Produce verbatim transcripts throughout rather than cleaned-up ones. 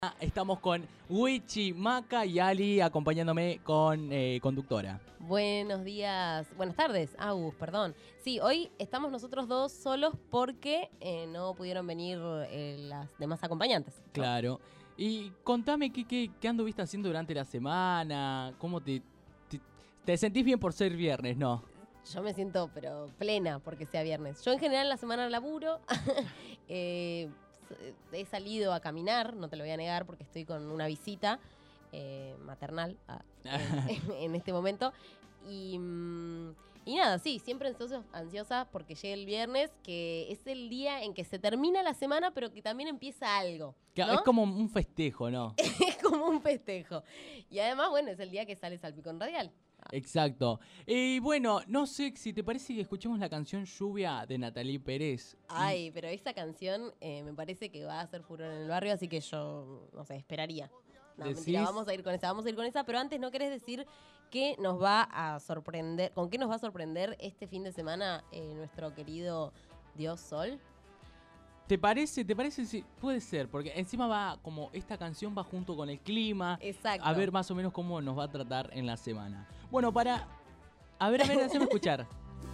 Estamos con Wichi, Maca y Ali acompañándome con eh, conductora. Buenos días, buenas tardes, Agus, perdón. Sí, hoy estamos nosotros dos solos porque eh, no pudieron venir eh, las demás acompañantes, ¿no? Claro. Y contame qué, qué, qué anduviste haciendo durante la semana, cómo te, te, te sentís bien por ser viernes, ¿no? Yo me siento pero plena porque sea viernes. Yo en general la semana laburo, eh, he salido a caminar, no te lo voy a negar porque estoy con una visita eh, maternal ah, en, en este momento. Y, y nada, sí, siempre ansiosa, ansiosa porque llegue el viernes, que es el día en que se termina la semana, pero que también empieza algo, ¿no? Es como un festejo, ¿no? Es como un festejo. Y además, bueno, es el día que sale Salpicón Radial. Exacto. Y bueno, no sé si te parece que escuchemos la canción Lluvia de Natalie Pérez. Ay, pero esta canción eh, me parece que va a hacer furor en el barrio, así que yo, no sé, esperaría. No, ¿Decís? mentira, vamos a ir con esa, vamos a ir con esa, pero antes no querés decir qué nos va a sorprender, con qué nos va a sorprender este fin de semana eh, nuestro querido Dios Sol. ¿Te parece? ¿Te parece? Sí, puede ser, porque encima va como esta canción va junto con el clima. Exacto. A ver más o menos cómo nos va a tratar en la semana. Bueno, para... A ver, a ver, haceme escuchar.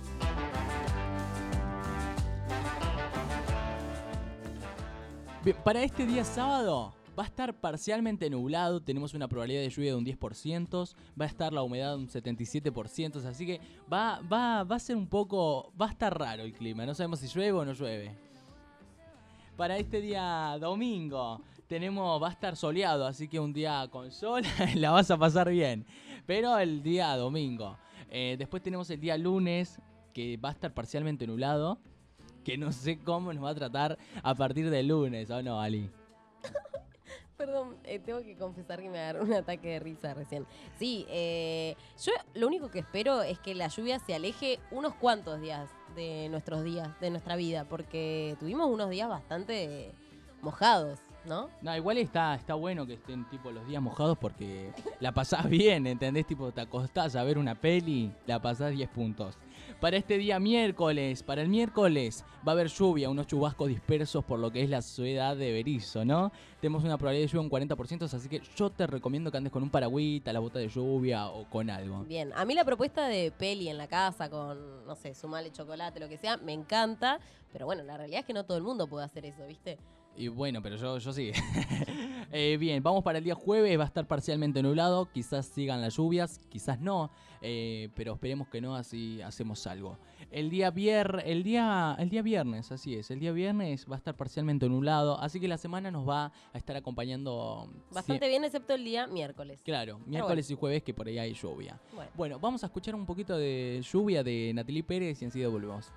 Bien, para este día sábado va a estar parcialmente nublado, tenemos una probabilidad de lluvia de un diez por ciento, va a estar la humedad de un setenta y siete por ciento, así que va, va, va a ser un poco... Va a estar raro el clima, no sabemos si llueve o no llueve. Para este día domingo tenemos, va a estar soleado, así que un día con sol la vas a pasar bien. Pero el día domingo. Eh, después tenemos el día lunes, que va a estar parcialmente nublado, que no sé cómo nos va a tratar a partir del lunes, ¿o no, Ali? Perdón, eh, tengo que confesar que me agarró un ataque de risa recién. Sí, eh, yo lo único que espero es que la lluvia se aleje unos cuantos días de nuestros días, de nuestra vida, porque tuvimos unos días bastante mojados, ¿no? No, igual está, está bueno que estén tipo los días mojados porque la pasás bien, ¿entendés? Tipo, te acostás a ver una peli, la pasás diez puntos. Para este día miércoles, para el miércoles va a haber lluvia, unos chubascos dispersos por lo que es la ciudad de Berisso, ¿no? Tenemos una probabilidad de lluvia un cuarenta por ciento, así que yo te recomiendo que andes con un paragüita, la bota de lluvia o con algo. Bien, a mí la propuesta de peli en la casa con, no sé, sumale chocolate, lo que sea, me encanta, pero bueno, la realidad es que no todo el mundo puede hacer eso, ¿viste? Y bueno, pero yo, yo sí. eh, bien, vamos para el día jueves, va a estar parcialmente nublado, quizás sigan las lluvias, quizás no, eh, pero esperemos que no, así hacemos algo. El día, vier, el, día, el día viernes, así es, el día viernes va a estar parcialmente nublado, así que la semana nos va a estar acompañando... Bastante sí, bien, excepto el día miércoles. claro, miércoles bueno. Y jueves que por ahí hay lluvia. Bueno. bueno, vamos a escuchar un poquito de lluvia de Natalie Pérez y enseguida volvemos.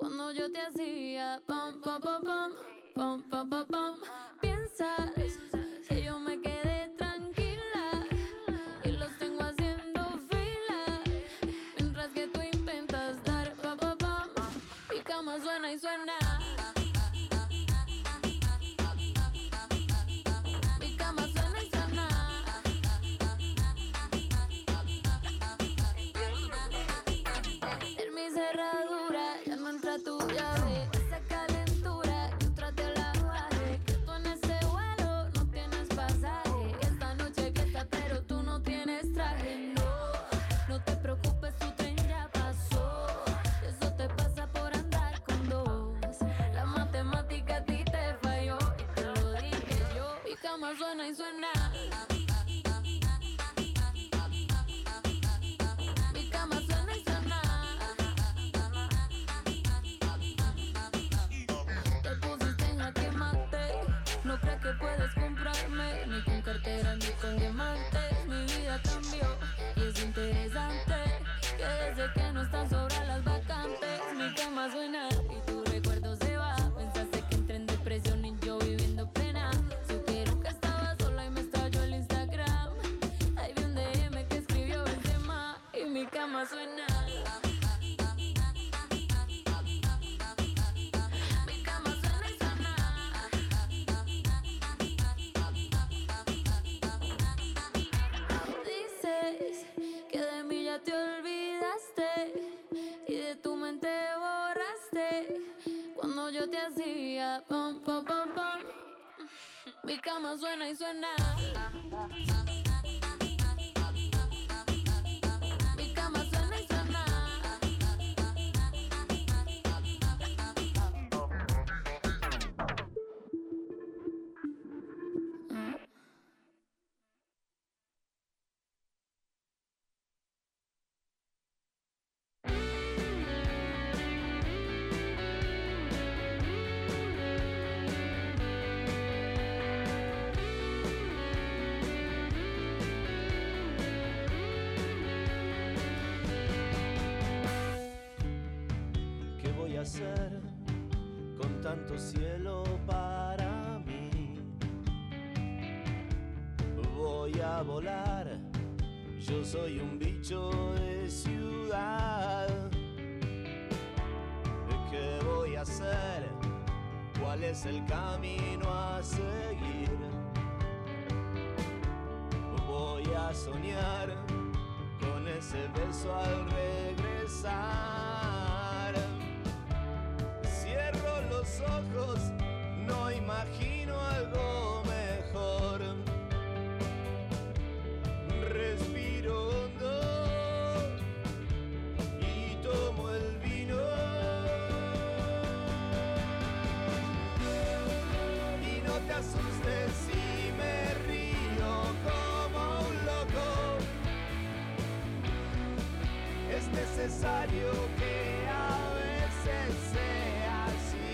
Cuando yo te hacía pam, pam, pam, pam, pam, pam, pam, pam. Piensas que yo me quedé tranquila y los tengo haciendo fila, mientras que tú intentas dar pam, pam, pam. Mi cama suena y suena. Mi cama suena y suena. En mi cerradura ya no entra tu llave. Esa calentura yo traté la bajé. Que tú en ese vuelo no tienes pasaje. Esta noche fiesta pero tú no tienes traje. No, no te preocupes, tu tren ya pasó. Eso te pasa por andar con dos. La matemática a ti te falló y te lo dije yo. Mi cama suena y suena. Mi cama suena y suena. Te pusiste en jaque mate. No crees que puedes comprarme ni con cartera ni con diamantes. Mi vida cambió y es interesante que desde que no están sobran las vacantes. Mi cama suena y tu recuerdo se va. Pensaste que entré en depresión y yo viviendo plena. Supieron que estaba sola y me estalló el Instagram. Ahí vi un D M que escribió Benzema y mi cama suena. Mi cama suena y suena. Dices que de mí ya te olvidaste y de tu mente borraste cuando yo te hacía pam, pam, pam, pam. Mi cama suena y suena. Mi cama suena y suena. ¿Qué voy a hacer con tanto cielo para mí? Voy a volar, yo soy un bicho de ciudad. ¿Qué voy a hacer? ¿Cuál es el camino a seguir? Voy a soñar con ese beso al regresar. Cierro los ojos, no imagino algo mejor. Respiro hondo y tomo el vino. Y no te asustes si me río como un loco. Es necesario que a veces sea así.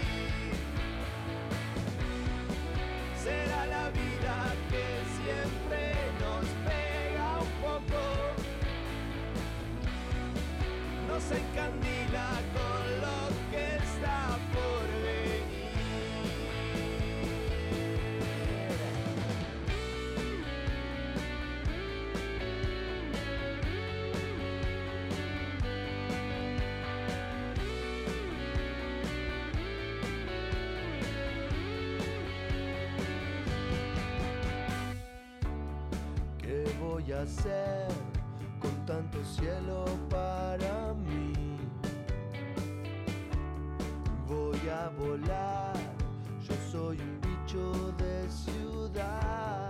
Será la vida que siempre nos pega un poco. Nos encandila con lo que está por venir. ¿Qué voy a hacer con tanto cielo para mí? Voy a volar, yo soy un bicho de ciudad.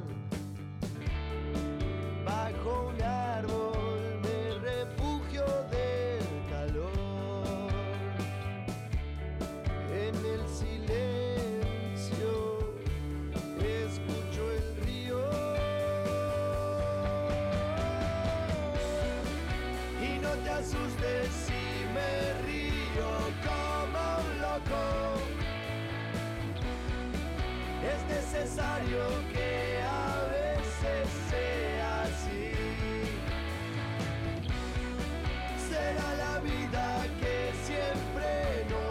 Bajo un árbol me refugio del calor. En el silencio escucho el río. Y no te asustes si me río como un loco. Es necesario que a veces sea así. Será la vida que siempre nos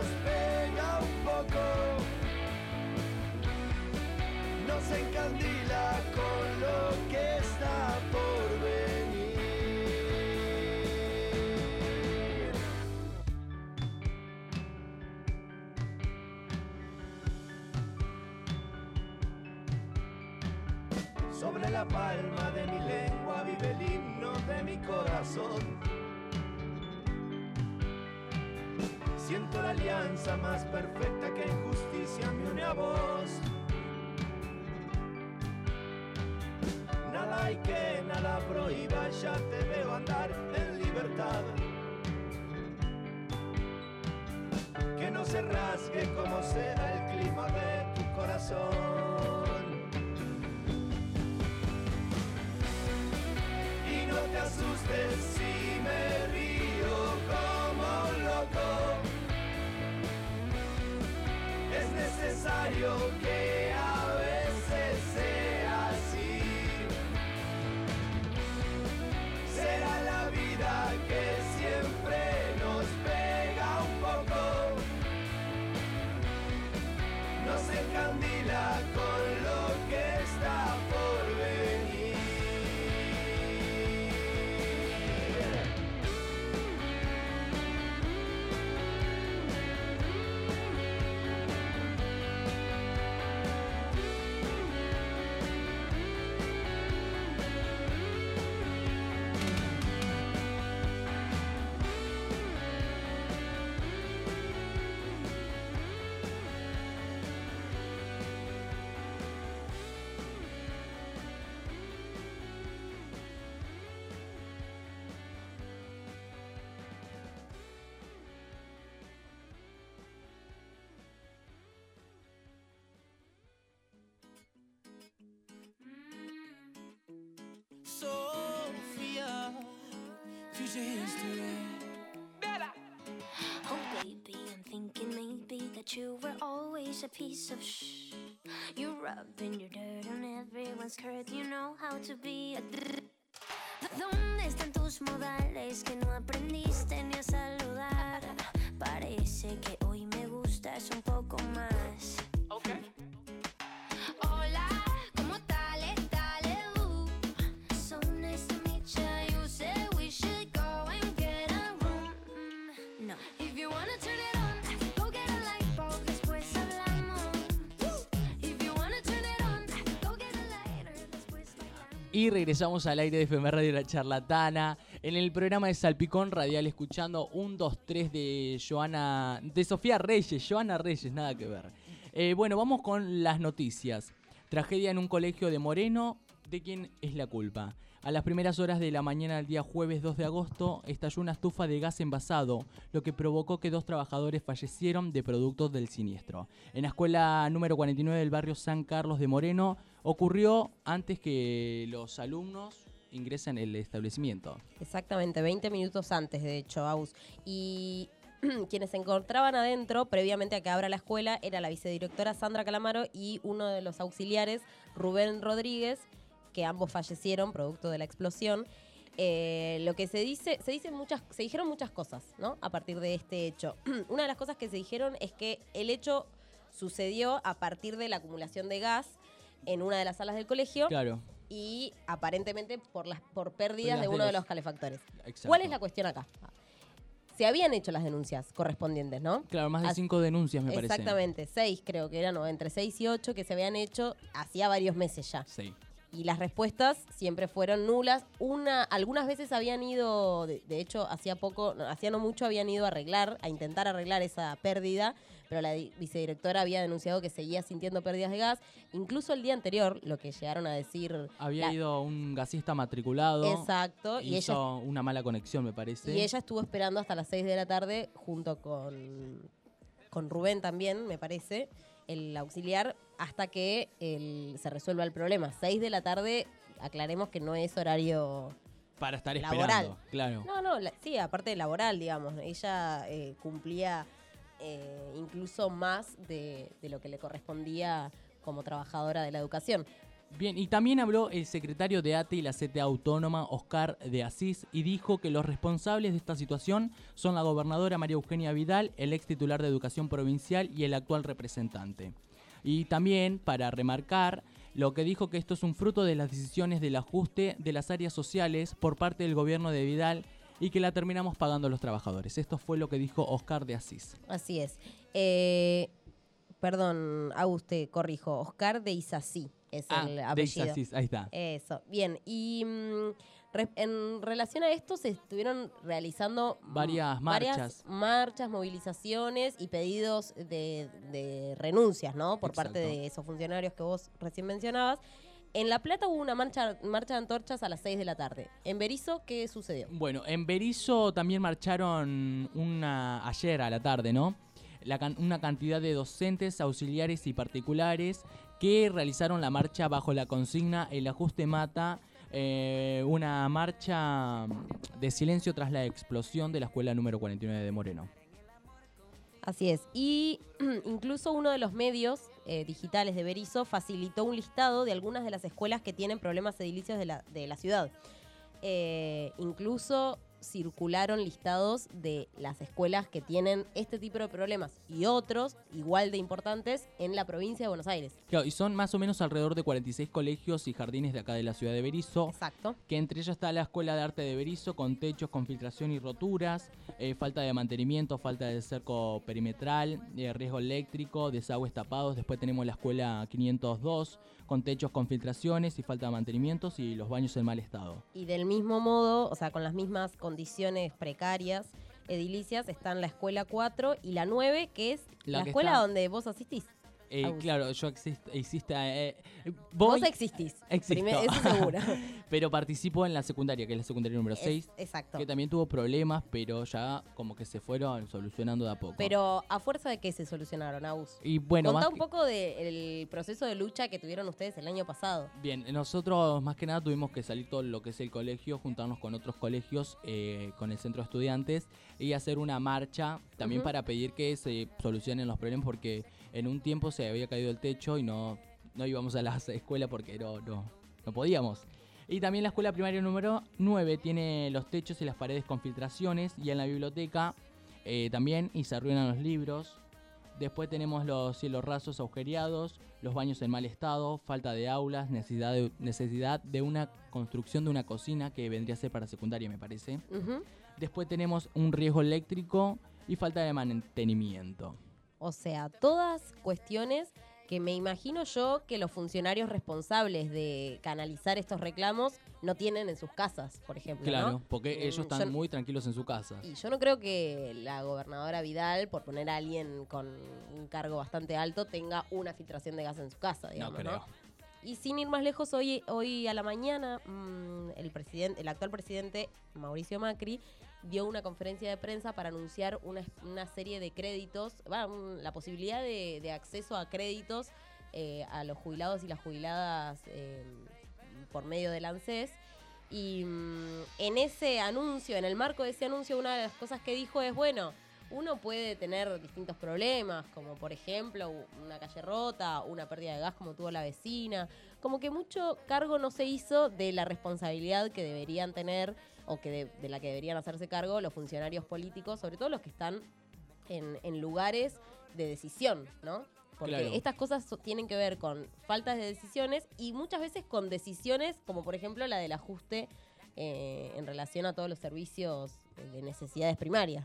Sobre la palma de mi lengua vive el himno de mi corazón. Siento la alianza más perfecta que en justicia me une a vos. Nada hay que nada prohíba, ya te veo andar en libertad. Que no se rasgue como sea el clima de tu corazón. Y no te asustes si me río como un loco. Es necesario que a veces sea así. Será la vida que siempre nos pega un poco. Nos encandila con lo que está por venir. Sophia, future history. Oh baby, I'm thinking maybe that you were always a piece of shh. You're rubbing your dirt on everyone's skirt. You know how to be a d- ¿Dónde están tus modales que no aprendiste ni a saludar? Parece que hoy me gustas un poco más. Okay. Hola, ¿cómo tal? Dale, uh. So nice to meet you. You said we should go and get a room. Mm, no. If you wanna turn it on, go get a light bulb. Después hablamos. If you wanna turn it on, go get a lighter. Después bailamos. Y regresamos al aire de F M Radio La Charlatana, en el programa de Salpicón Radial, escuchando un, dos, tres de Joana, de Sofía Reyes, Joana Reyes, nada que ver. Eh, bueno, vamos con las noticias. Tragedia en un colegio de Moreno, ¿de quién es la culpa? A las primeras horas de la mañana del día jueves dos de agosto, estalló una estufa de gas envasado, lo que provocó que dos trabajadores fallecieron de productos del siniestro. En la escuela número cuarenta y nueve del barrio San Carlos de Moreno, ocurrió antes que los alumnos ingresen en el establecimiento. Exactamente, veinte minutos antes, de hecho, Aus. Y quienes se encontraban adentro, previamente a que abra la escuela, era la vicedirectora Sandra Calamaro y uno de los auxiliares, Rubén Rodríguez, que ambos fallecieron producto de la explosión. Eh, lo que se dice, se dicen muchas, se dijeron muchas cosas, ¿no? A partir de este hecho. Una de las cosas que se dijeron es que el hecho sucedió a partir de la acumulación de gas en una de las salas del colegio. Claro. Y aparentemente por las por pérdidas Pérdidas de de uno de los- los calefactores. Exacto. ¿Cuál es la cuestión acá? Se habían hecho las denuncias correspondientes, ¿no? Claro, más de As- cinco denuncias me parece. Exactamente, seis creo que eran, o entre seis y ocho que se habían hecho hacía varios meses ya. Sí. Y las respuestas siempre fueron nulas. Una, algunas veces habían ido, de, de hecho, hacía poco, no, hacía no mucho habían ido a arreglar, a intentar arreglar esa pérdida, pero la di- vicedirectora había denunciado que seguía sintiendo pérdidas de gas. Incluso el día anterior, lo que llegaron a decir... Había la- ido un gasista matriculado. Exacto, y Hizo ella, una mala conexión, me parece. y ella estuvo esperando hasta las seis de la tarde junto con, con Rubén también, me parece, el auxiliar, hasta que el- se resuelva el problema. seis de la tarde, aclaremos que no es horario... Para estar laboral. esperando, claro. No, no, la- sí, aparte de laboral, digamos. Ella eh, cumplía eh, incluso más de, de lo que le correspondía como trabajadora de la educación. Bien, y también habló el secretario de A T E y la C T A Autónoma, Oscar de Asís, y dijo que los responsables de esta situación son la gobernadora María Eugenia Vidal, el ex titular de Educación Provincial y el actual representante. Y también, para remarcar, lo que dijo que esto es un fruto de las decisiones del ajuste de las áreas sociales por parte del gobierno de Vidal y que la terminamos pagando los trabajadores. Esto fue lo que dijo Oscar de Asís. Así es. Eh, perdón, Auguste, corrijo. Oscar de Isací. es Ah, el de apellido. Isasís, ahí está. Eso, bien. Y mm, re- en relación a esto se estuvieron realizando mm, Varias varias marchas. marchas, movilizaciones y pedidos de, de renuncias, ¿no? Por parte Exacto. de esos funcionarios que vos recién mencionabas. En La Plata hubo una marcha, marcha de antorchas a las seis de la tarde. En Berizo, ¿qué sucedió? Bueno, en Berizo también marcharon una ayer a la tarde, ¿no? La can- una cantidad de docentes, auxiliares y particulares que realizaron la marcha bajo la consigna El ajuste mata, eh, una marcha de silencio tras la explosión de la escuela número cuarenta y nueve de Moreno. Así es. Y incluso uno de los medios eh, digitales de Berizo facilitó un listado de algunas de las escuelas que tienen problemas edilicios de la, de la ciudad. Eh, incluso circularon listados de las escuelas que tienen este tipo de problemas y otros igual de importantes en la provincia de Buenos Aires. Claro, y son más o menos alrededor de cuarenta y seis colegios y jardines de acá de la ciudad de Berizo. Exacto. Que entre ellos está la Escuela de Arte de Berizo con techos con filtración y roturas, eh, falta de mantenimiento, falta de cerco perimetral, eh, riesgo eléctrico, desagües tapados. Después tenemos la Escuela quinientos dos con techos con filtraciones y falta de mantenimientos y los baños en mal estado. Y del mismo modo, o sea, con las mismas condiciones precarias, edilicias, están la escuela cuatro y la nueve, que es La la, que escuela está- donde vos asistís. Eh, Agus. claro, yo exist, existe, eh, voy, Vos existís. Existo. Primer- eso seguro. pero participo en la secundaria, que es la secundaria número Es- seis, exacto. que también tuvo problemas, pero ya como que se fueron solucionando de a poco. Pero a fuerza de que se solucionaron, Agus. y bueno, Contá más un que- poco del proceso de lucha que tuvieron ustedes el año pasado. Bien, nosotros más que nada tuvimos que salir todo lo que es el colegio, juntarnos con otros colegios, eh, con el centro de estudiantes y hacer una marcha también Ujú. para pedir que se solucionen los problemas porque en un tiempo se había caído el techo y no, no íbamos a la escuela porque no, no, no podíamos. Y también la escuela primaria número nueve tiene los techos y las paredes con filtraciones y en la biblioteca eh, también y se arruinan los libros. Después tenemos los cielos rasos agujereados, los baños en mal estado, falta de aulas, necesidad de, necesidad de una construcción de una cocina que vendría a ser para secundaria, me parece. Ujú. Después tenemos un riesgo eléctrico y falta de mantenimiento. O sea, todas cuestiones que me imagino yo que los funcionarios responsables de canalizar estos reclamos no tienen en sus casas, por ejemplo, Claro, ¿no? porque Mm, ellos yo están n- muy tranquilos en su casa. Y yo no creo que la gobernadora Vidal, por poner a alguien con un cargo bastante alto, tenga una filtración de gas en su casa, No digamos, creo. ¿no? Y sin ir más lejos, hoy, hoy a la mañana, mmm, el presidente, el actual presidente, Mauricio Macri, dio una conferencia de prensa para anunciar una, una serie de créditos, va, un- la posibilidad de, de acceso a créditos eh, a los jubilados y las jubiladas eh, por medio del ANSES. Y mm, en ese anuncio, en el marco de ese anuncio, una de las cosas que dijo es, bueno, uno puede tener distintos problemas, como por ejemplo una calle rota, una pérdida de gas como tuvo la vecina, como que mucho cargo no se hizo de la responsabilidad que deberían tener o que de, de la que deberían hacerse cargo los funcionarios políticos, sobre todo los que están en, en lugares de decisión, ¿no? Porque Claro. estas cosas so- tienen que ver con faltas de decisiones y muchas veces con decisiones como por ejemplo la del ajuste eh, en relación a todos los servicios de necesidades primarias.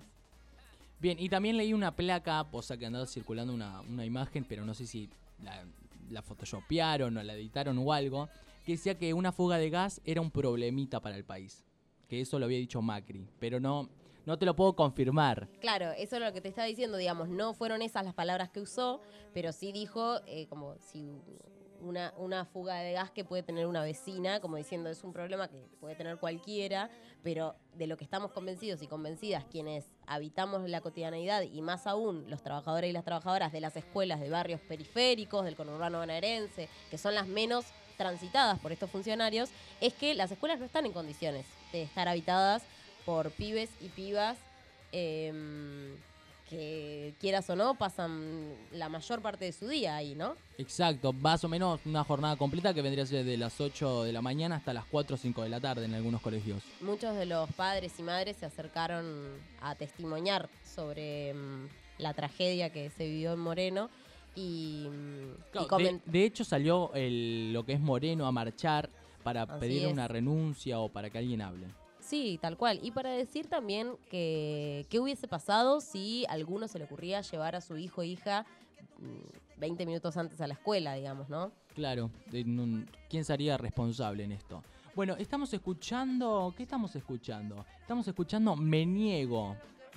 Bien, y también leí una placa, o sea que andaba circulando una, una imagen, pero no sé si la, la photoshopearon o la editaron o algo, que decía que una fuga de gas era un problemita para el país. Que eso lo había dicho Macri, pero no, no te lo puedo confirmar. Claro, eso es lo que te estaba diciendo, digamos, no fueron esas las palabras que usó, pero sí dijo eh, como si una, una fuga de gas que puede tener una vecina, como diciendo es un problema que puede tener cualquiera, pero de lo que estamos convencidos y convencidas quienes habitamos la cotidianeidad y más aún los trabajadores y las trabajadoras de las escuelas de barrios periféricos, del conurbano bonaerense, que son las menos transitadas por estos funcionarios, es que las escuelas no están en condiciones de estar habitadas por pibes y pibas eh, que, quieras o no, pasan la mayor parte de su día ahí, ¿no? Exacto, más o menos una jornada completa que vendría a ser de las ocho de la mañana hasta las cuatro o cinco de la tarde en algunos colegios. Muchos de los padres y madres se acercaron a testimoniar sobre mm, la tragedia que se vivió en Moreno y, mm, y Claro, de, coment- de hecho salió el, lo que es Moreno a marchar para Así pedir es. una renuncia o para que alguien hable. Sí, tal cual. Y para decir también que qué hubiese pasado si a alguno se le ocurría llevar a su hijo o hija mm, veinte minutos antes a la escuela, digamos, ¿no? Claro, de- no- ¿quién sería responsable en esto? Bueno, estamos escuchando... ¿Qué estamos escuchando? Estamos escuchando Me Niego.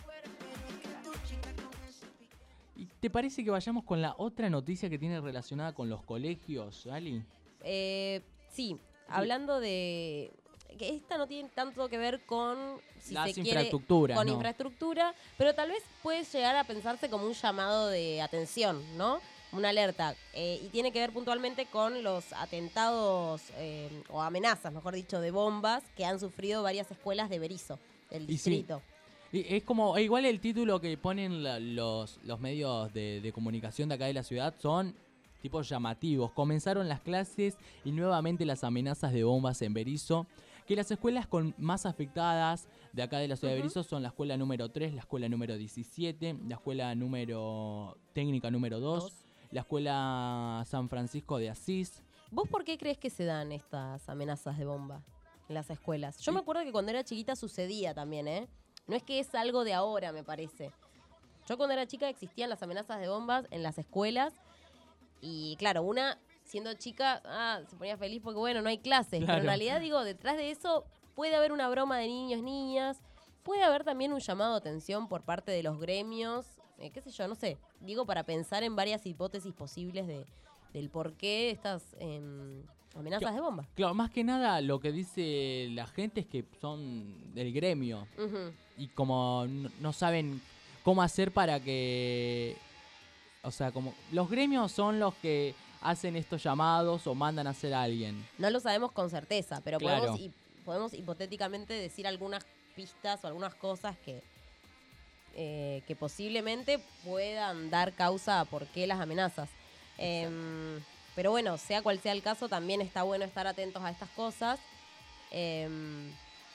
¿Y te parece que vayamos con la otra noticia que tiene relacionada con los colegios, Ali? Eh, sí, hablando de... que esta no tiene tanto que ver con... Si Las se quiere, infraestructuras, con ¿no? infraestructura, pero tal vez puede llegar a pensarse como un llamado de atención, ¿no? Una alerta. Eh, y tiene que ver puntualmente con los atentados eh, o amenazas, mejor dicho, de bombas que han sufrido varias escuelas de Berisso, del Y sí. distrito. Y es como, e igual el título que ponen la- los, los medios de, de comunicación de acá de la ciudad son tipos llamativos. Comenzaron las clases y nuevamente las amenazas de bombas en Berisso. Que las escuelas con más afectadas de acá de la ciudad de Ujú. Berisso son la escuela número tres, la escuela número diecisiete, la escuela número técnica número dos, Dos. la escuela San Francisco de Asís. ¿Vos por qué crees que se dan estas amenazas de bomba en las escuelas? Yo Y- me acuerdo que cuando era chiquita sucedía también, ¿eh? No es que es algo de ahora, me parece. Yo cuando era chica existían las amenazas de bombas en las escuelas y claro, una siendo chica ah, se ponía feliz porque bueno, no hay clases, pero Claro. en realidad digo, detrás de eso puede haber una broma de niños, niñas, puede haber también un llamado de atención por parte de los gremios, eh, qué sé yo, no sé, digo para pensar en varias hipótesis posibles de, del porqué de estas em, amenazas Yo- de bomba. Claro, más que nada lo que dice la gente es que son del gremio. Ujú. Y como no, no saben cómo hacer para que... O sea, como los gremios son los que hacen estos llamados o mandan a hacer a alguien. No lo sabemos con certeza, pero Claro. podemos, hi- podemos hipotéticamente decir algunas pistas o algunas cosas que, eh, que posiblemente puedan dar causa a por qué las amenazas. Em, pero bueno, sea cual sea el caso, también está bueno estar atentos a estas cosas, em,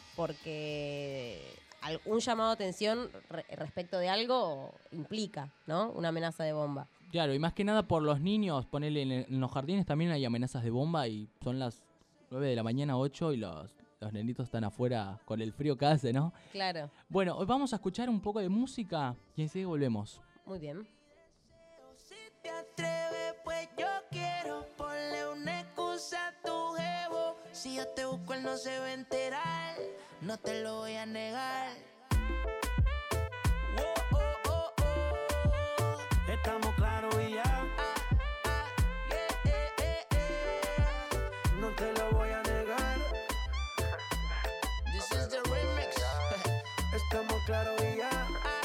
porque al- un llamado de atención re- respecto de algo implica, ¿no? Una amenaza de bomba. Claro, y más que nada por los niños, ponele en, en los jardines también hay amenazas de bomba y son las nueve de la mañana, ocho y los, los nenitos están afuera con el frío que hace, ¿no? Claro, Bueno, hoy vamos a escuchar un poco de música y enseguida volvemos. muy bien. Si te atreves, pues yo quiero ponle una excusa a tu jevo. Si yo te busco, él no se va a enterar. No te lo voy a negar. Oh, oh, oh, oh. Estamos claros y ya, Ah, ah, yeah, eh, eh, eh. no te lo voy a negar. This is the remix. Estamos claros y ya.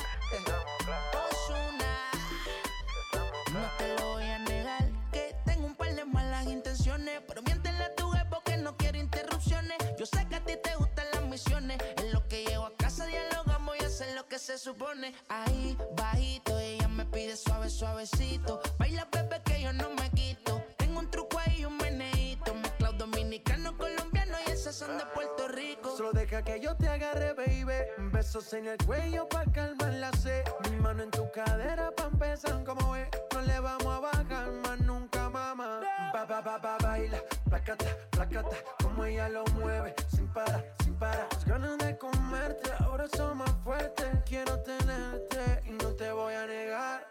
Ozuna. No te lo voy a negar. Que tengo un par de malas intenciones. Pero miéntele a tu jefe porque no quiero interrupciones. Yo sé que a ti te gustan las misiones. En lo que llego a casa dialogamos y hacer lo que se supone. Ahí, bajito, ella me pide suave, suavecito. Baila, bebé, que yo no me quito. Tengo un truco ahí, un meneíto. Mezclado dominicano, colombiano y esas son de Puerto Rico. Solo deja que yo te agarre, baby. Besos en el cuello pa' calmar la sed. Mi mano en tu cadera pa' empezar como es. No le vamos a bajar más nunca, mamá. Ba, ba, ba, ba, baila, placata, placata. Como ella lo mueve, sin parar, sin parar. Las ganas de comerte, ahora son más fuertes. Quiero tenerte y no te voy a negar.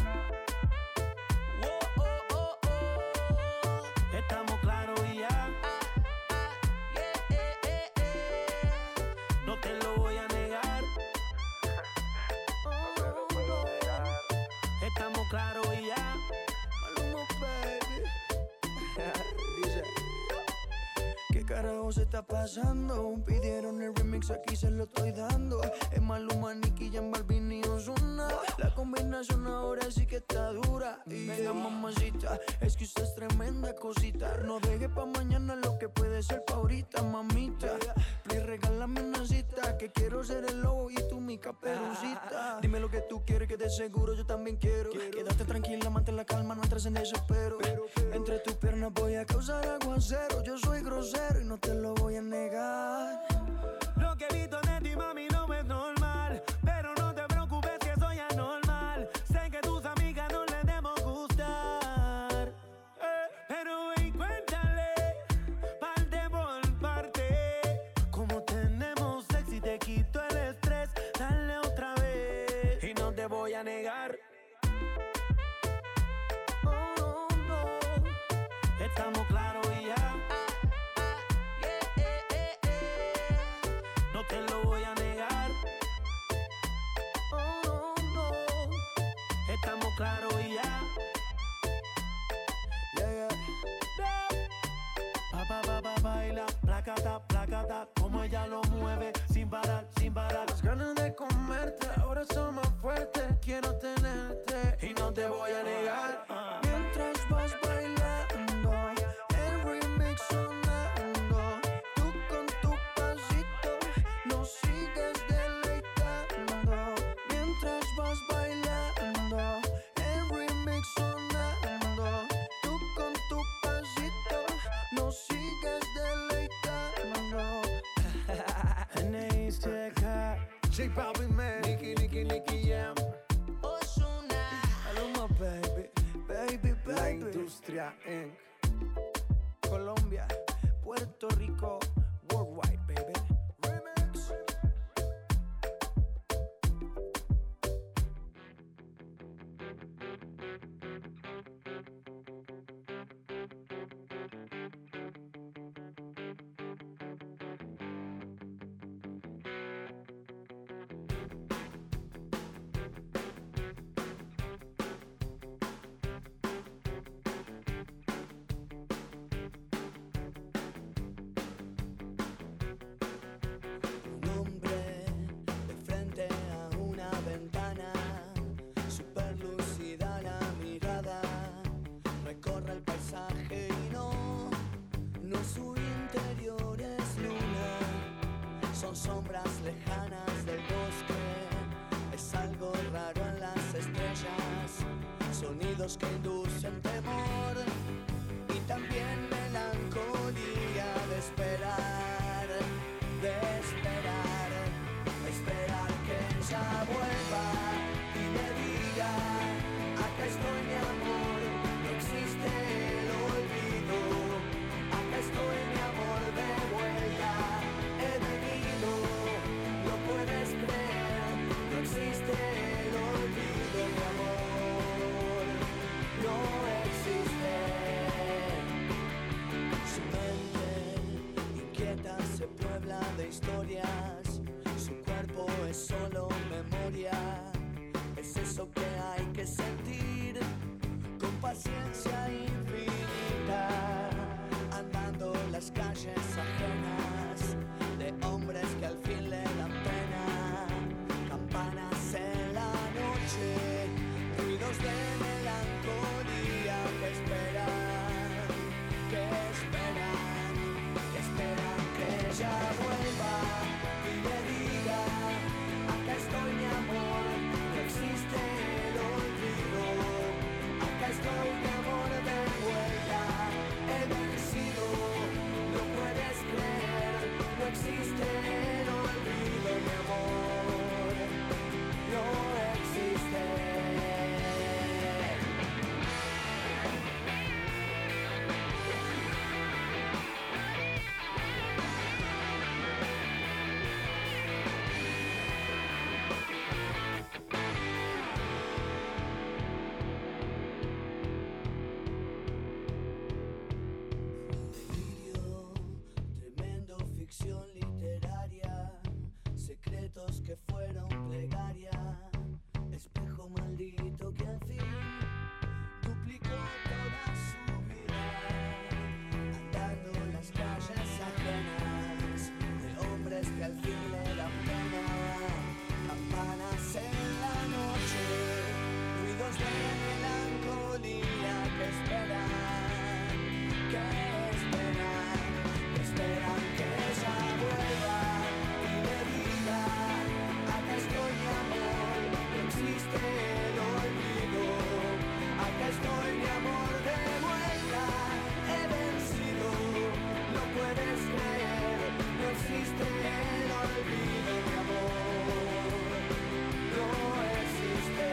Oh, oh, oh, oh. Estamos claros y ya, Yeah, eh, eh, eh. no te lo voy a negar. Estamos claros y ya. Maluma, baby. Dice, ¿qué carajo se está pasando? Pidieron el remix, aquí se lo estoy dando. Es Maluma, Nicky, Jan Balvin y Ozuna. La combinación ahora sí que está dura. Y venga, mamacita, es que usted es tremenda cosita. No deje pa' mañana lo que puede ser pa' ahorita, mamita. Please, regálame una cita, que quiero ser el lobo y tú mi caperucita. Dime lo que tú quieres, que de seguro yo también quiero. Quédate tranquila, mantén la calma, no entres en desespero. Entre tus piernas voy a causar aguacero. Yo soy grosero y no te lo voy a negar. Lo que he visto de ti, mami, no es normal. Pero no te preocupes que soy anormal. Sé que tus amigas no les debemos gustar. Eh, pero ven, cuéntale, parte por parte. Como tenemos hablamos claro y ya. Yeah, yeah. Pa, pa, pa, pa, baila, placata, placata, como ella lo mueve, sin parar, sin parar. Las ganas de comerte, ahora son más fuertes. Quiero tenerte y no te voy a negar. Uh. Mientras vas bailando, el remix sonando, tú con tu pasito nos sigues deleitando. Mientras vas bailando, el remix sonando, tú con tu pasito nos sigues deleitando. N I C K, J Balvin, man, Nicky, Nicky, Nicky Jam, Ozuna, Aluma, baby, baby, baby. La Industria incorporated. Colombia, Puerto Rico, worldwide, baby. Remix. Un hombre de frente a una ventana, super lúcida la mirada, recorre el paisaje y no, no su interior es luna, son sombras lejanas del bosque, es algo raro en las estrellas, sonidos que inducen temor y también melancolía de esperar, de esperar, esperar que ella vuelva y me diga, acá estoy mi amor, no existe el olvido, acá estoy mi amor de vuelta, he venido, no puedes creer, no existe el olvido, mi amor, no existe. Su mente inquieta se puebla de historias, su cuerpo es solo memoria, es eso que hay que sentir con paciencia infinita, andando las calles ajenas de hombres que al fin le dan pena, campanas en la noche, ruidos de melancolía que esperan, que esperan, que esperan que ella vuelva y me diga, acá estoy mi amor, no existe el olvido, acá estoy mi amor de vuelta, he vencido, no puedes creer, no existe el olvido, mi amor, no existe. Delirio, tremendo ficción literaria, secretos que fueron plegaria, espejo maldito que al fin duplicó toda su vida, andando las calles ajenas de hombres que al fin le dan pena, campanas en la noche, ruidos de melancolía que esperan, que esperan, que esperan que ella vuelva y me diga, acá estoy mi amor, no existe el olvido, acá estoy mi amor de vuelta, he vencido, no puedes creer, no existe el olvido, mi amor, no existe.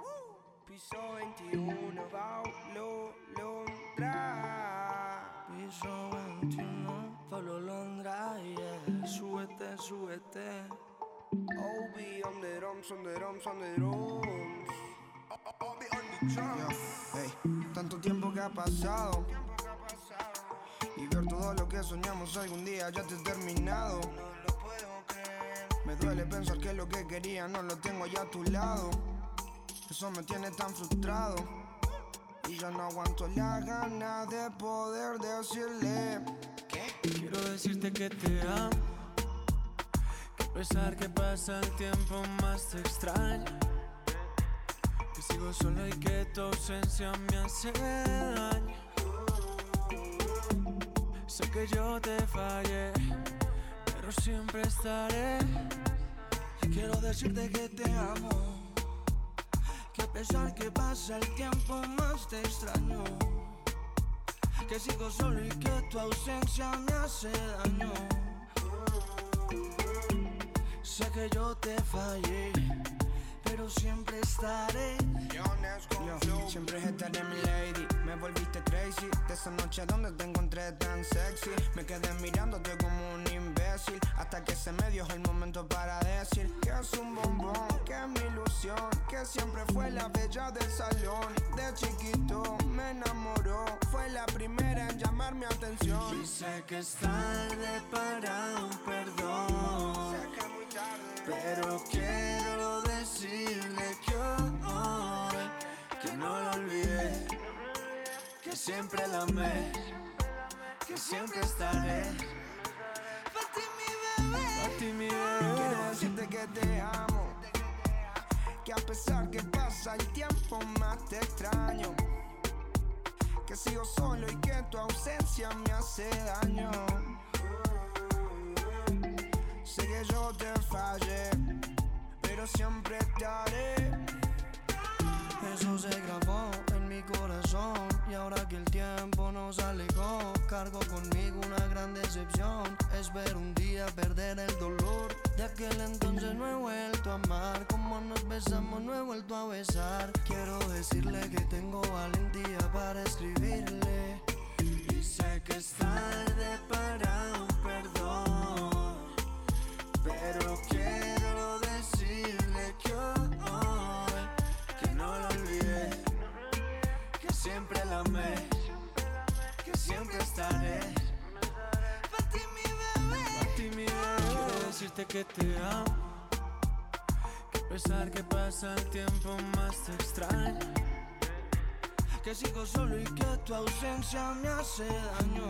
Piso veintiuno, Paulo Londra. uso veintiuno. Pablo Londra, yeah. Súbete, súbete. Obi, on the drums, on the drums, on the drums. Obi on the drums. Hey, tanto tiempo que ha pasado y ver todo lo que soñamos algún día ya te he terminado. No lo puedo creer. Me duele pensar que lo que quería no lo tengo ya a tu lado. Eso me tiene tan frustrado y ya no aguanto la gana de poder decirle ¿Qué? quiero decirte que te amo, que a pesar que pasa el tiempo más te extraño, que sigo solo y que tu ausencia me hace daño. Sé que yo te fallé, pero siempre estaré. Y quiero decirte que te amo, que a pesar que pasa el tiempo más te extraño, que sigo solo y que tu ausencia me hace daño. Sé que yo te fallé, pero siempre estaré. Yo, siempre estaré mi lady. Me volviste crazy de esa noche donde te encontré tan sexy. Me quedé mirándote como un imbécil hasta que se me dio el momento para decir que es un bombón, que es mi ilusión, que siempre fue la bella del salón. De chiquito me enamoró, fue la primera en llamar mi atención. Y sé que es tarde para un perdón, Sé que es muy tarde, pero quiero decirle que hoy, que no lo olvidé, que siempre la amé, que siempre estaré. Pa' ti mi bebé, a ti mi bebé. Quiero decirte que te amo, que a pesar que pasa el tiempo más te extraño, que sigo solo y que tu ausencia me hace daño. Sé que yo te fallé, pero siempre estaré. eso se grabó en mi corazón. Y ahora que el tiempo nos alejó, cargo conmigo una gran decepción. Espero un día perder el dolor. De aquel entonces no he vuelto a amar. Como nos besamos no he vuelto a besar. Quiero decirle que tengo valentía para escribirle. Y sé que es tarde para un perdón, pero quiero decirle que hoy, que no lo olvidé, que siempre la amé, que siempre estaré. Pa' ti mi bebé, pa' ti mi bebé. Quiero decirte que te amo, que a pesar que pasa el tiempo más te extraño, que sigo solo y que tu ausencia me hace daño.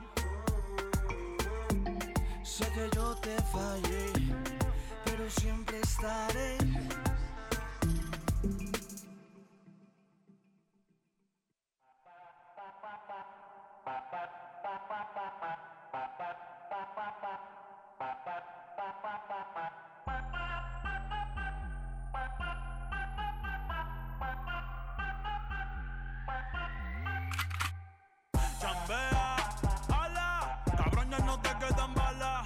Sé que yo te fallé, pero siempre estaré. Chambea, ala, cabrón, ya no te quedan balas.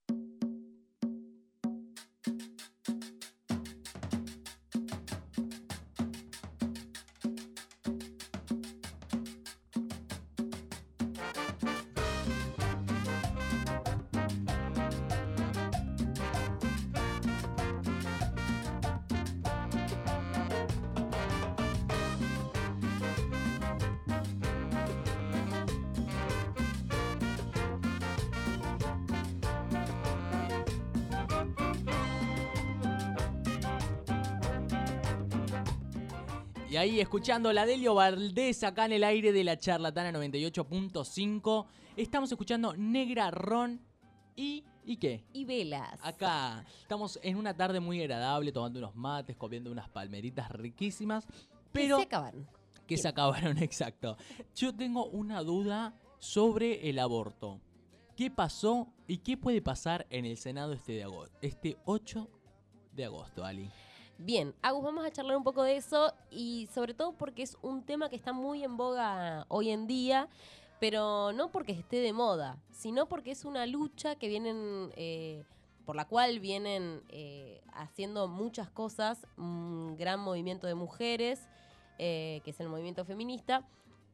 Y ahí escuchando la Delio Valdés acá en el aire de la Charlatana noventa y ocho punto cinco. Estamos escuchando Negra Ron y... ¿Y qué? Y velas. Acá estamos en una tarde muy agradable, tomando unos mates, comiendo unas palmeritas riquísimas. Pero Que se acabaron. que se acabaron, exacto. Yo tengo una duda sobre el aborto. ¿Qué pasó y qué puede pasar en el Senado este, de agosto, este ocho de agosto, Ali? Bien, Agus, vamos a charlar un poco de eso y sobre todo porque es un tema que está muy en boga hoy en día, pero no porque esté de moda, sino porque es una lucha que vienen, eh, por la cual vienen eh, haciendo muchas cosas, un gran movimiento de mujeres, eh, que es el movimiento feminista,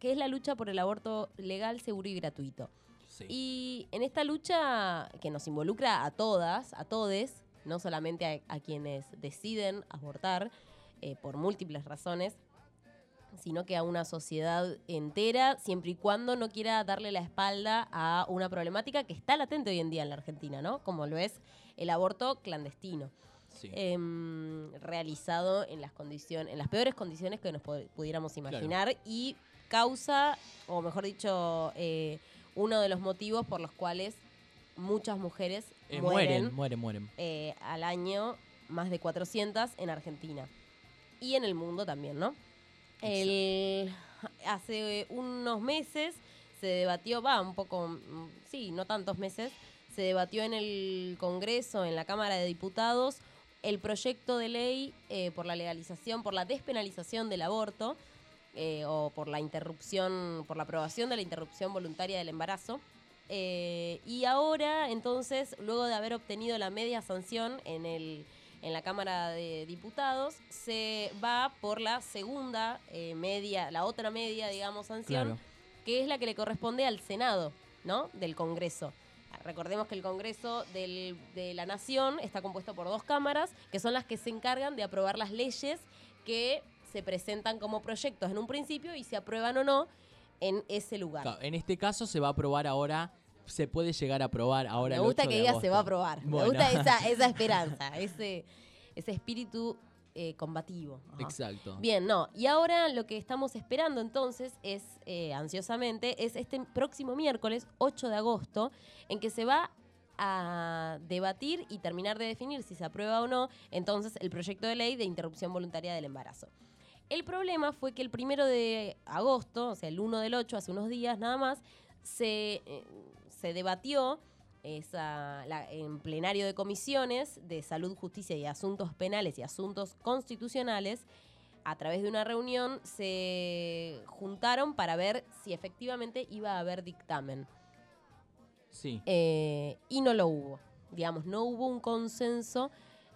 que es la lucha por el aborto legal, seguro y gratuito. Sí. Y en esta lucha que nos involucra a todas, a todes, no solamente a, a quienes deciden abortar eh, por múltiples razones, sino que a una sociedad entera, siempre y cuando no quiera darle la espalda a una problemática que está latente hoy en día en la Argentina, ¿no? Como lo es el aborto clandestino. Sí. Eh, realizado en las condiciones, en las peores condiciones que nos pod- pudiéramos imaginar, claro. Y causa, o mejor dicho, eh, uno de los motivos por los cuales muchas mujeres eh, mueren, mueren, mueren, mueren. Eh, al año, más de cuatrocientas en Argentina. Y en el mundo también, ¿no? El, hace unos meses se debatió, va, un poco, sí, no tantos meses, se debatió en el Congreso, en la Cámara de Diputados, el proyecto de ley eh, por la legalización, por la despenalización del aborto, eh, o por la interrupción, por la aprobación de la interrupción voluntaria del embarazo. Eh, y ahora, entonces, luego de haber obtenido la media sanción en el en la Cámara de Diputados, se va por la segunda eh, media, la otra media, digamos, sanción, claro. Que es la que le corresponde al Senado, ¿no? Del Congreso. Recordemos que el Congreso del, de la Nación está compuesto por dos cámaras, que son las que se encargan de aprobar las leyes que se presentan como proyectos en un principio y se aprueban o no en ese lugar. Claro, en este caso se va a aprobar ahora, se puede llegar a aprobar ahora. Me gusta el ocho que de diga agosto. Se va a aprobar. Bueno. Me gusta esa, esa esperanza, ese, ese espíritu eh, combativo. Ajá. Exacto. Bien, no. Y ahora lo que estamos esperando entonces es, eh, ansiosamente, es este próximo miércoles, ocho de agosto, en que se va a debatir y terminar de definir si se aprueba o no, entonces, el proyecto de ley de interrupción voluntaria del embarazo. El problema fue que el primero de agosto, o sea, el uno del ocho, hace unos días nada más, se, eh, se debatió esa, la, en plenario de comisiones de Salud, Justicia y Asuntos Penales y Asuntos Constitucionales. A través de una reunión se juntaron para ver si efectivamente iba a haber dictamen. Sí. Eh, y no lo hubo. Digamos, no hubo un consenso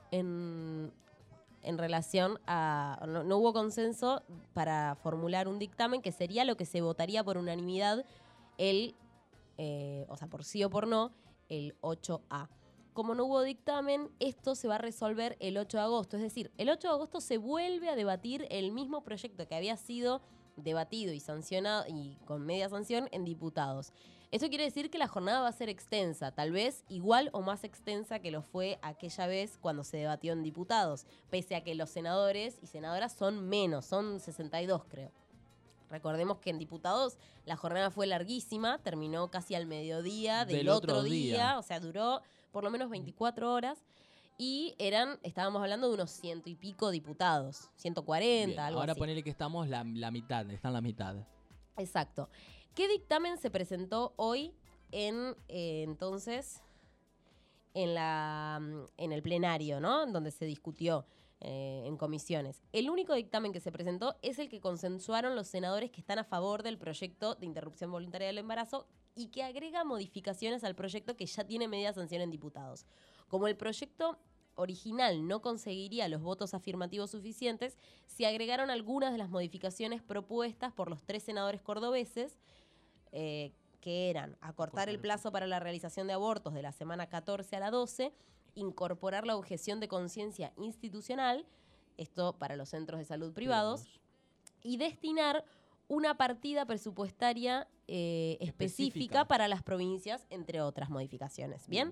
en, en relación a... No, no hubo consenso para formular un dictamen que sería lo que se votaría por unanimidad el... Eh, o sea, por sí o por no, el ocho A. Como no hubo dictamen, esto se va a resolver el ocho de agosto. Es decir, el ocho de agosto se vuelve a debatir el mismo proyecto que había sido debatido y sancionado y con media sanción en diputados. Esto quiere decir que la jornada va a ser extensa, tal vez igual o más extensa que lo fue aquella vez cuando se debatió en diputados, pese a que los senadores y senadoras son menos, son sesenta y dos creo. Recordemos que en diputados la jornada fue larguísima, terminó casi al mediodía del, del otro, otro día. día, o sea, duró por lo menos veinticuatro horas y eran, estábamos hablando de unos ciento y pico diputados, ciento cuarenta, Bien, algo ahora así. ponele que estamos la, la mitad, están la mitad. Exacto. ¿Qué dictamen se presentó hoy en, eh, entonces, en, la, en el plenario, ¿no? En donde se discutió eh, en comisiones. El único dictamen que se presentó es el que consensuaron los senadores que están a favor del proyecto de interrupción voluntaria del embarazo y que agrega modificaciones al proyecto que ya tiene media sanción en diputados. Como el proyecto original no conseguiría los votos afirmativos suficientes, se agregaron algunas de las modificaciones propuestas por los tres senadores cordobeses, eh, que eran acortar el plazo para la realización de abortos de la semana catorce a la doce, incorporar la objeción de conciencia institucional, esto para los centros de salud privados, y destinar una partida presupuestaria eh, específica, específica para las provincias, entre otras modificaciones. ¿Bien?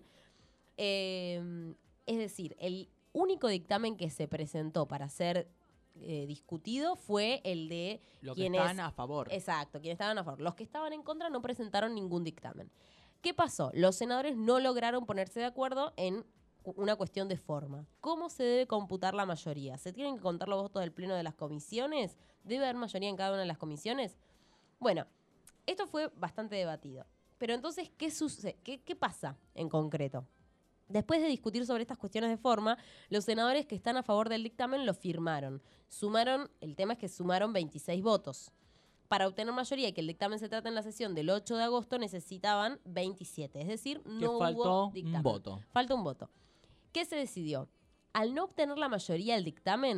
Eh, es decir, el único dictamen que se presentó para ser eh, discutido fue el de Los que quienes... estaban a favor. Exacto, quienes estaban a favor. Los que estaban en contra no presentaron ningún dictamen. ¿Qué pasó? Los senadores no lograron ponerse de acuerdo en una cuestión de forma. ¿Cómo se debe computar la mayoría? ¿Se tienen que contar los votos del pleno de las comisiones? ¿Debe haber mayoría en cada una de las comisiones? Bueno, esto fue bastante debatido. Pero entonces, ¿qué sucede? ¿Qué, qué pasa en concreto? Después de discutir sobre estas cuestiones de forma, los senadores que están a favor del dictamen lo firmaron. Sumaron, el tema es que sumaron veintiséis votos. Para obtener mayoría y que el dictamen se trate en la sesión del ocho de agosto necesitaban veintisiete. Es decir, no que faltó hubo dictamen. un voto. Falta un voto. ¿Qué se decidió? Al no obtener la mayoría del dictamen,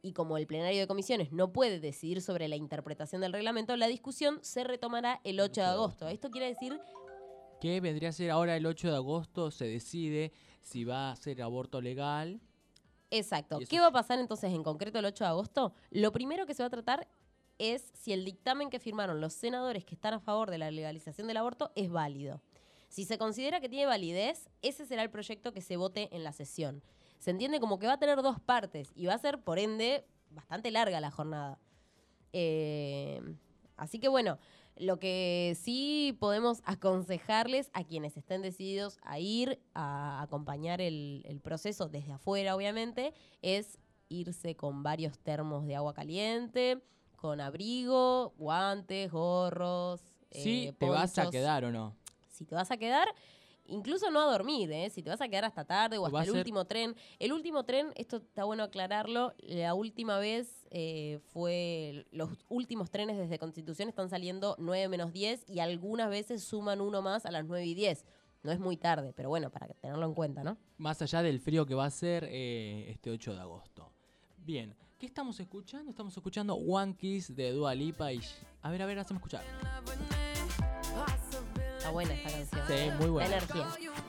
y como el plenario de comisiones no puede decidir sobre la interpretación del reglamento, la discusión se retomará el ocho de agosto. Esto quiere decir que vendría a ser ahora el ocho de agosto, se decide si va a ser aborto legal. Exacto. Y eso ¿Qué es- va a pasar entonces en concreto el ocho de agosto? Lo primero que se va a tratar es si el dictamen que firmaron los senadores que están a favor de la legalización del aborto es válido. Si se considera que tiene validez, ese será el proyecto que se vote en la sesión. Se entiende como que va a tener dos partes y va a ser, por ende, bastante larga la jornada. Eh, así que bueno, lo que sí podemos aconsejarles a quienes estén decididos a ir a acompañar el, el proceso desde afuera, obviamente, es irse con varios termos de agua caliente, con abrigo, guantes, gorros. Sí, eh, te vas a ponchos. quedar o no. Si te vas a quedar, incluso no a dormir, ¿eh? Si te vas a quedar hasta tarde o Va hasta a el ser- último tren. El último tren, esto está bueno aclararlo, la última vez eh, fue, los últimos trenes desde Constitución están saliendo nueve menos diez y algunas veces suman uno más a las nueve y diez. No es muy tarde, pero bueno, para tenerlo en cuenta, ¿no? Más allá del frío que va a ser eh, este ocho de agosto. Bien, ¿qué estamos escuchando? Estamos escuchando One Kiss de Dua Lipa y... A ver, a ver, hacemos escuchar. Está buena esta canción. Sí, muy buena. La energía.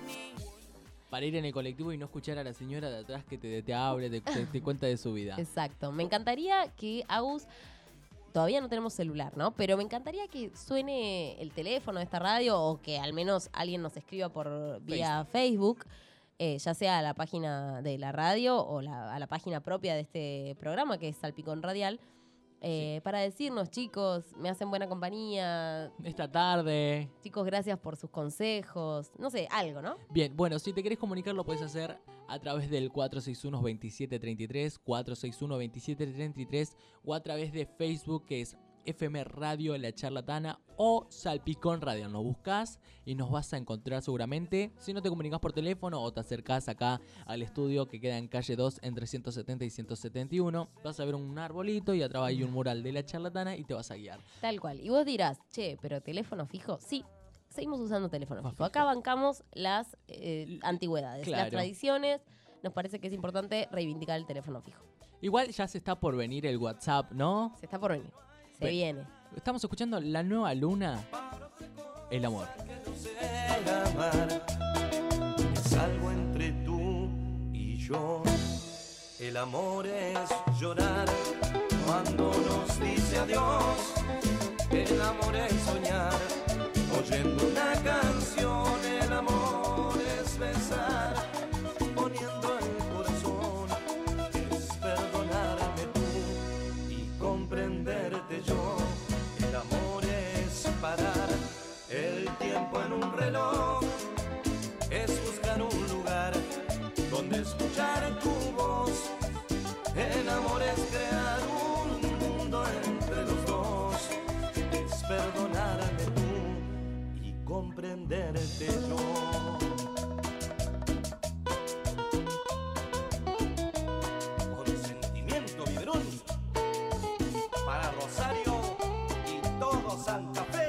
Para ir en el colectivo y no escuchar a la señora de atrás que te, te hable, te, te- te cuenta de su vida. Exacto. Me encantaría que Agus... Todavía no tenemos celular, ¿no? Pero me encantaría que suene el teléfono de esta radio o que al menos alguien nos escriba por vía Facebook, eh, ya sea a la página de la radio o la- a la página propia de este programa, que es Salpicón Radial, eh, para decirnos, chicos, me hacen buena compañía, Esta tarde. chicos, gracias por sus consejos, no sé, algo, ¿no? Bien, bueno, si te querés comunicar lo puedes hacer a través del cuatro seis uno, veintisiete treinta y tres, cuatro seis uno, veintisiete treinta y tres o a través de Facebook que es F M Radio La Charlatana o Salpicón Radio. Nos buscas y nos vas a encontrar seguramente. Si no te comunicas por teléfono o te acercás acá al estudio que queda en calle dos entre ciento setenta y ciento setenta y uno, vas a ver un arbolito y atrás hay un mural de La Charlatana y te vas a guiar. Tal cual. Y vos dirás, che, pero teléfono fijo, sí. Seguimos usando teléfono Más fijo. fijo. Acá bancamos las eh, antigüedades, Claro. las tradiciones. Nos parece que es importante reivindicar el teléfono fijo. Igual ya se está por venir el WhatsApp, ¿no? Se está por venir. Se Bueno. viene. Estamos escuchando La Nueva Luna, El Amor. El amar es algo entre tú y yo. El amor es llorar cuando nos dice adiós. El amor es soñar oyendo una canción. El amor es besar poniendo el corazón. Es perdonarme tú y comprenderte yo. El amor es parar el tiempo en un reloj, es buscar un lugar donde escuchar tu voz. El amor es crear un mundo entre los dos, es perdonarme tú y comprenderte yo. Con sentimiento vibrón, para Rosario y todo Santa Fe.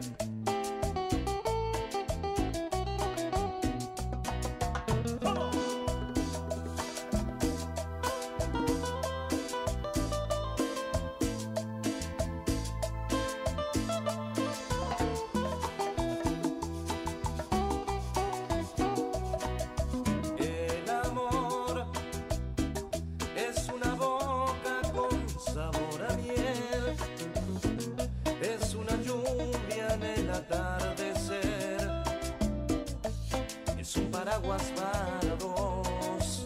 El amor es una boca con sabor a miel, es una lluvia en el atardecer, es un paraguas para dos.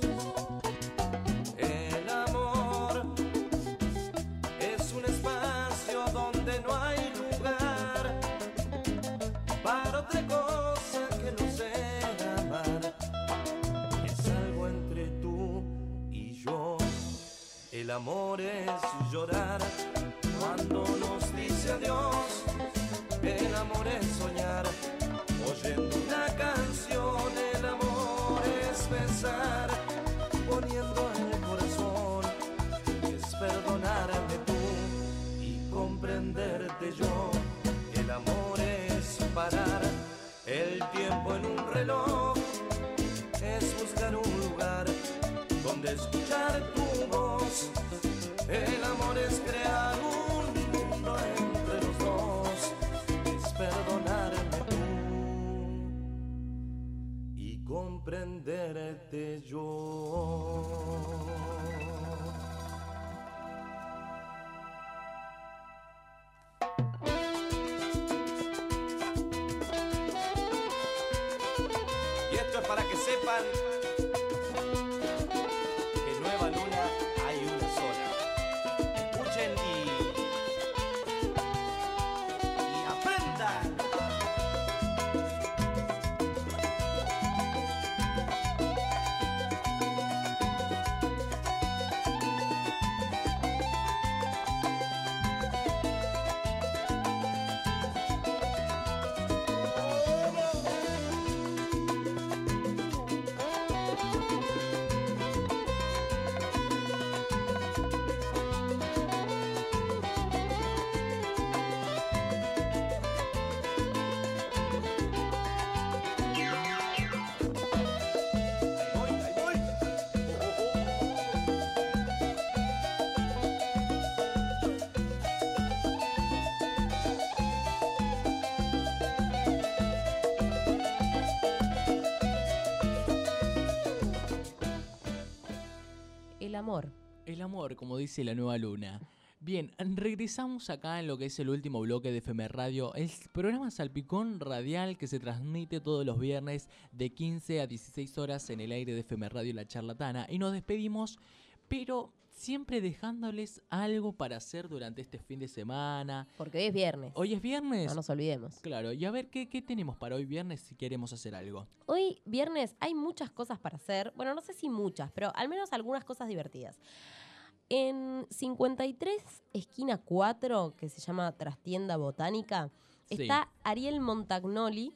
El amor es un espacio donde no hay lugar para otra cosa que no sea amar. Es algo entre tú y yo. El amor es llorar cuando nos dice adiós. El amor es soñar oyendo una canción. El amor es besar poniendo el corazón. Es perdonarme tú y comprenderte yo. El amor es parar el tiempo en un reloj, es buscar un lugar donde escuchar tu voz. El amor es crear un mundo entre los dos, es perdonarme tú y comprenderte yo. Y esto es para que sepan que Nueva Luna hay una sola. Escuchen y, y aprendan. El amor. El amor, como dice la Nueva Luna. Bien, regresamos acá en lo que es el último bloque de F M Radio, el programa Salpicón Radial que se transmite todos los viernes de quince a dieciséis horas en el aire de F M Radio La Charlatana. Y nos despedimos, pero siempre dejándoles algo para hacer durante este fin de semana. Porque hoy es viernes. Hoy es viernes. No nos olvidemos. Claro, y a ver, ¿qué, qué tenemos para hoy viernes si queremos hacer algo? Hoy, viernes, hay muchas cosas para hacer. Bueno, no sé si muchas, pero al menos algunas cosas divertidas. En cincuenta y tres, esquina cuatro, que se llama Trastienda Botánica, Sí. está Ariel Montagnoli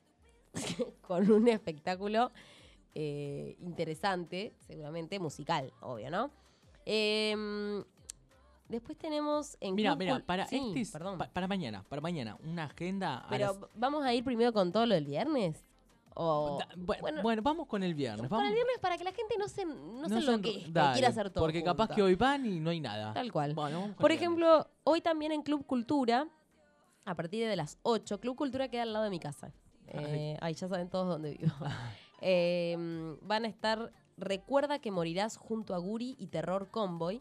con un espectáculo eh, interesante, seguramente musical, obvio, ¿no? Eh, después tenemos en Mira, Club mira, Cul- para Sí, este es- perdón. pa- para mañana, para mañana, una agenda a Pero las- vamos a ir primero con todo lo del viernes. O, Da- bu- bueno, bueno, vamos con el viernes. con Vamos. el viernes para que la gente no se, no se se enloquezca y dale, quiera hacer todo Porque capaz junto. que hoy van y no hay nada. Tal cual. Bueno, vamos con Por el viernes. ejemplo, hoy también en Club Cultura, a partir de las ocho, Club Cultura queda al lado de mi casa. Eh, ahí ya saben todos dónde vivo. Eh, van a estar Recuerda que morirás junto a Guri y Terror Convoy.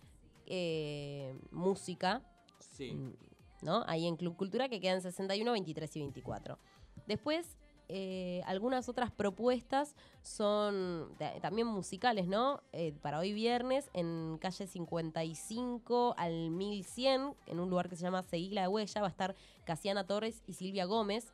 Eh, música, Sí. ¿no? Ahí en Club Cultura, que quedan sesenta y uno, veintitrés y veinticuatro. Después, eh, algunas otras propuestas son ta- también musicales, ¿no? Eh, para hoy viernes, en calle cincuenta y cinco al mil cien, en un lugar que se llama Seguí la Huella, va a estar Casiana Torres y Silvia Gómez.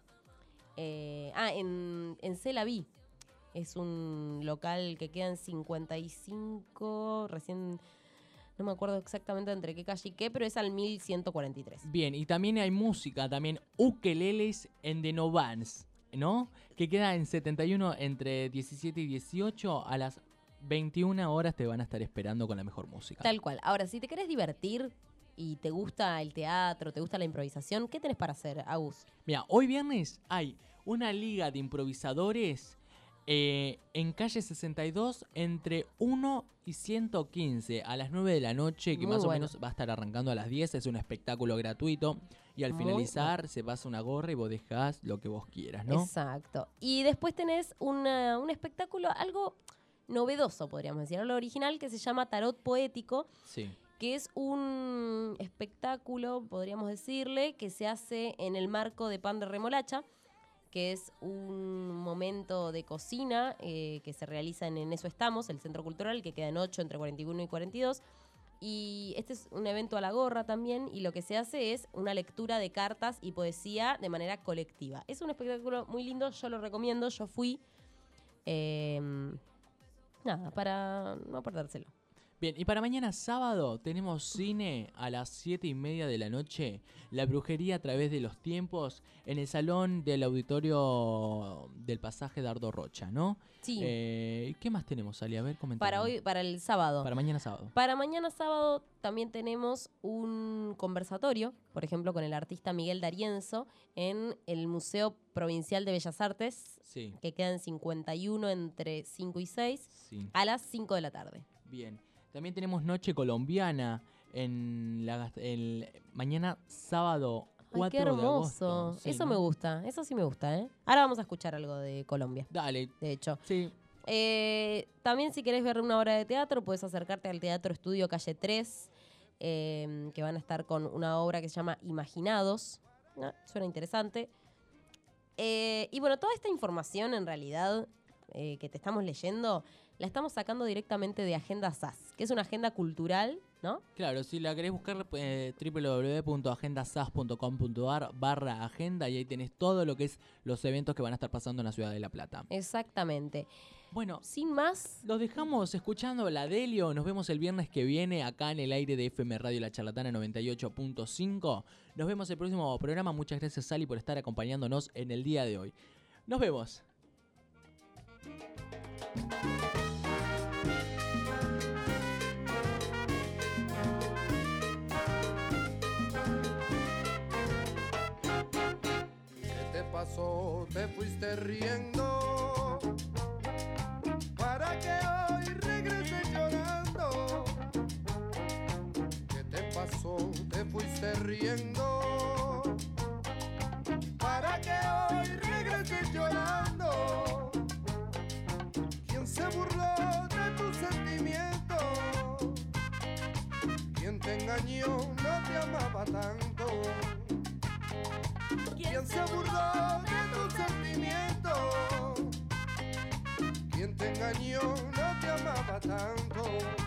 Eh, ah, en, en Celaví. Es un local que queda en cincuenta y cinco, recién... No me acuerdo exactamente entre qué calle y qué, pero es al mil ciento cuarenta y tres. Bien, y también hay música, también ukeleles en The No Vans, ¿no? Que queda en setenta y uno entre diecisiete y dieciocho. A las veintiuna horas te van a estar esperando con la mejor música. Tal cual. Ahora, si te querés divertir y te gusta el teatro, te gusta la improvisación, ¿qué tenés para hacer, Agus? Mira, hoy viernes hay una liga de improvisadores eh, en calle sesenta y dos entre uno y ciento quince a las nueve de la noche, que Muy más o bueno. menos va a estar arrancando a las diez. Es un espectáculo gratuito y al Muy finalizar se pasa una gorra y vos dejás lo que vos quieras, ¿no? Exacto. Y después tenés una- un espectáculo, algo novedoso, podríamos decir, algo original, que se llama Tarot Poético, Sí. que es un espectáculo, podríamos decirle, que se hace en el marco de Pan de Remolacha, que es un momento de cocina eh, que se realiza en En Eso Estamos, el Centro Cultural, que queda en ocho, entre cuarenta y uno y cuarenta y dos. Y este es un evento a la gorra también, y lo que se hace es una lectura de cartas y poesía de manera colectiva. Es un espectáculo muy lindo, yo lo recomiendo, yo fui. Eh, nada, para no perdérselo. Bien, y para mañana sábado tenemos cine a las siete y media de la noche, La Brujería a través de los tiempos, en el salón del auditorio del pasaje Dardo Rocha, ¿no? Sí, Eh, ¿Qué más tenemos, Ali? A ver, comentame. para hoy, para el sábado. Para mañana sábado. Para mañana sábado también tenemos un conversatorio, por ejemplo, con el artista Miguel D'Arienzo en el Museo Provincial de Bellas Artes, Sí, que queda en cincuenta y uno entre cinco y seis, sí. a las cinco de la tarde. Bien. También tenemos Noche Colombiana en la gast- el mañana sábado Ay, cuatro qué de hermoso. agosto. Sí, Eso ¿no? me gusta, eso sí me gusta, ¿eh? Ahora vamos a escuchar algo de Colombia, Dale, de hecho. sí. Eh, también si querés ver una obra de teatro, puedes acercarte al Teatro Estudio Calle tres, eh, que van a estar con una obra que se llama Imaginados. Ah, suena interesante. Eh, y bueno, toda esta información en realidad eh, que te estamos leyendo, la estamos sacando directamente de Agenda S A S, que es una agenda cultural, ¿no? Claro, si la querés buscar, eh, doble u doble u doble u punto agendasas punto com punto ar barra agenda y ahí tenés todo lo que es los eventos que van a estar pasando en la ciudad de La Plata. Exactamente. Bueno, Sin más, los dejamos escuchando la Delio. Nos vemos el viernes que viene acá en el aire de F M Radio La Charlatana noventa y ocho punto cinco. Nos vemos el próximo programa. Muchas gracias, Sally, por estar acompañándonos en el día de hoy. Nos vemos. ¿Qué te pasó? Te fuiste riendo para que hoy regreses llorando. ¿Qué te pasó? Te fuiste riendo para que hoy regreses llorando. ¿Quién se burló de tus sentimientos? ¿Quién te engañó? No te amaba tanto. ¿Quién se burló de tus sentimientos? ¿Quién te engañó? No te amaba tanto.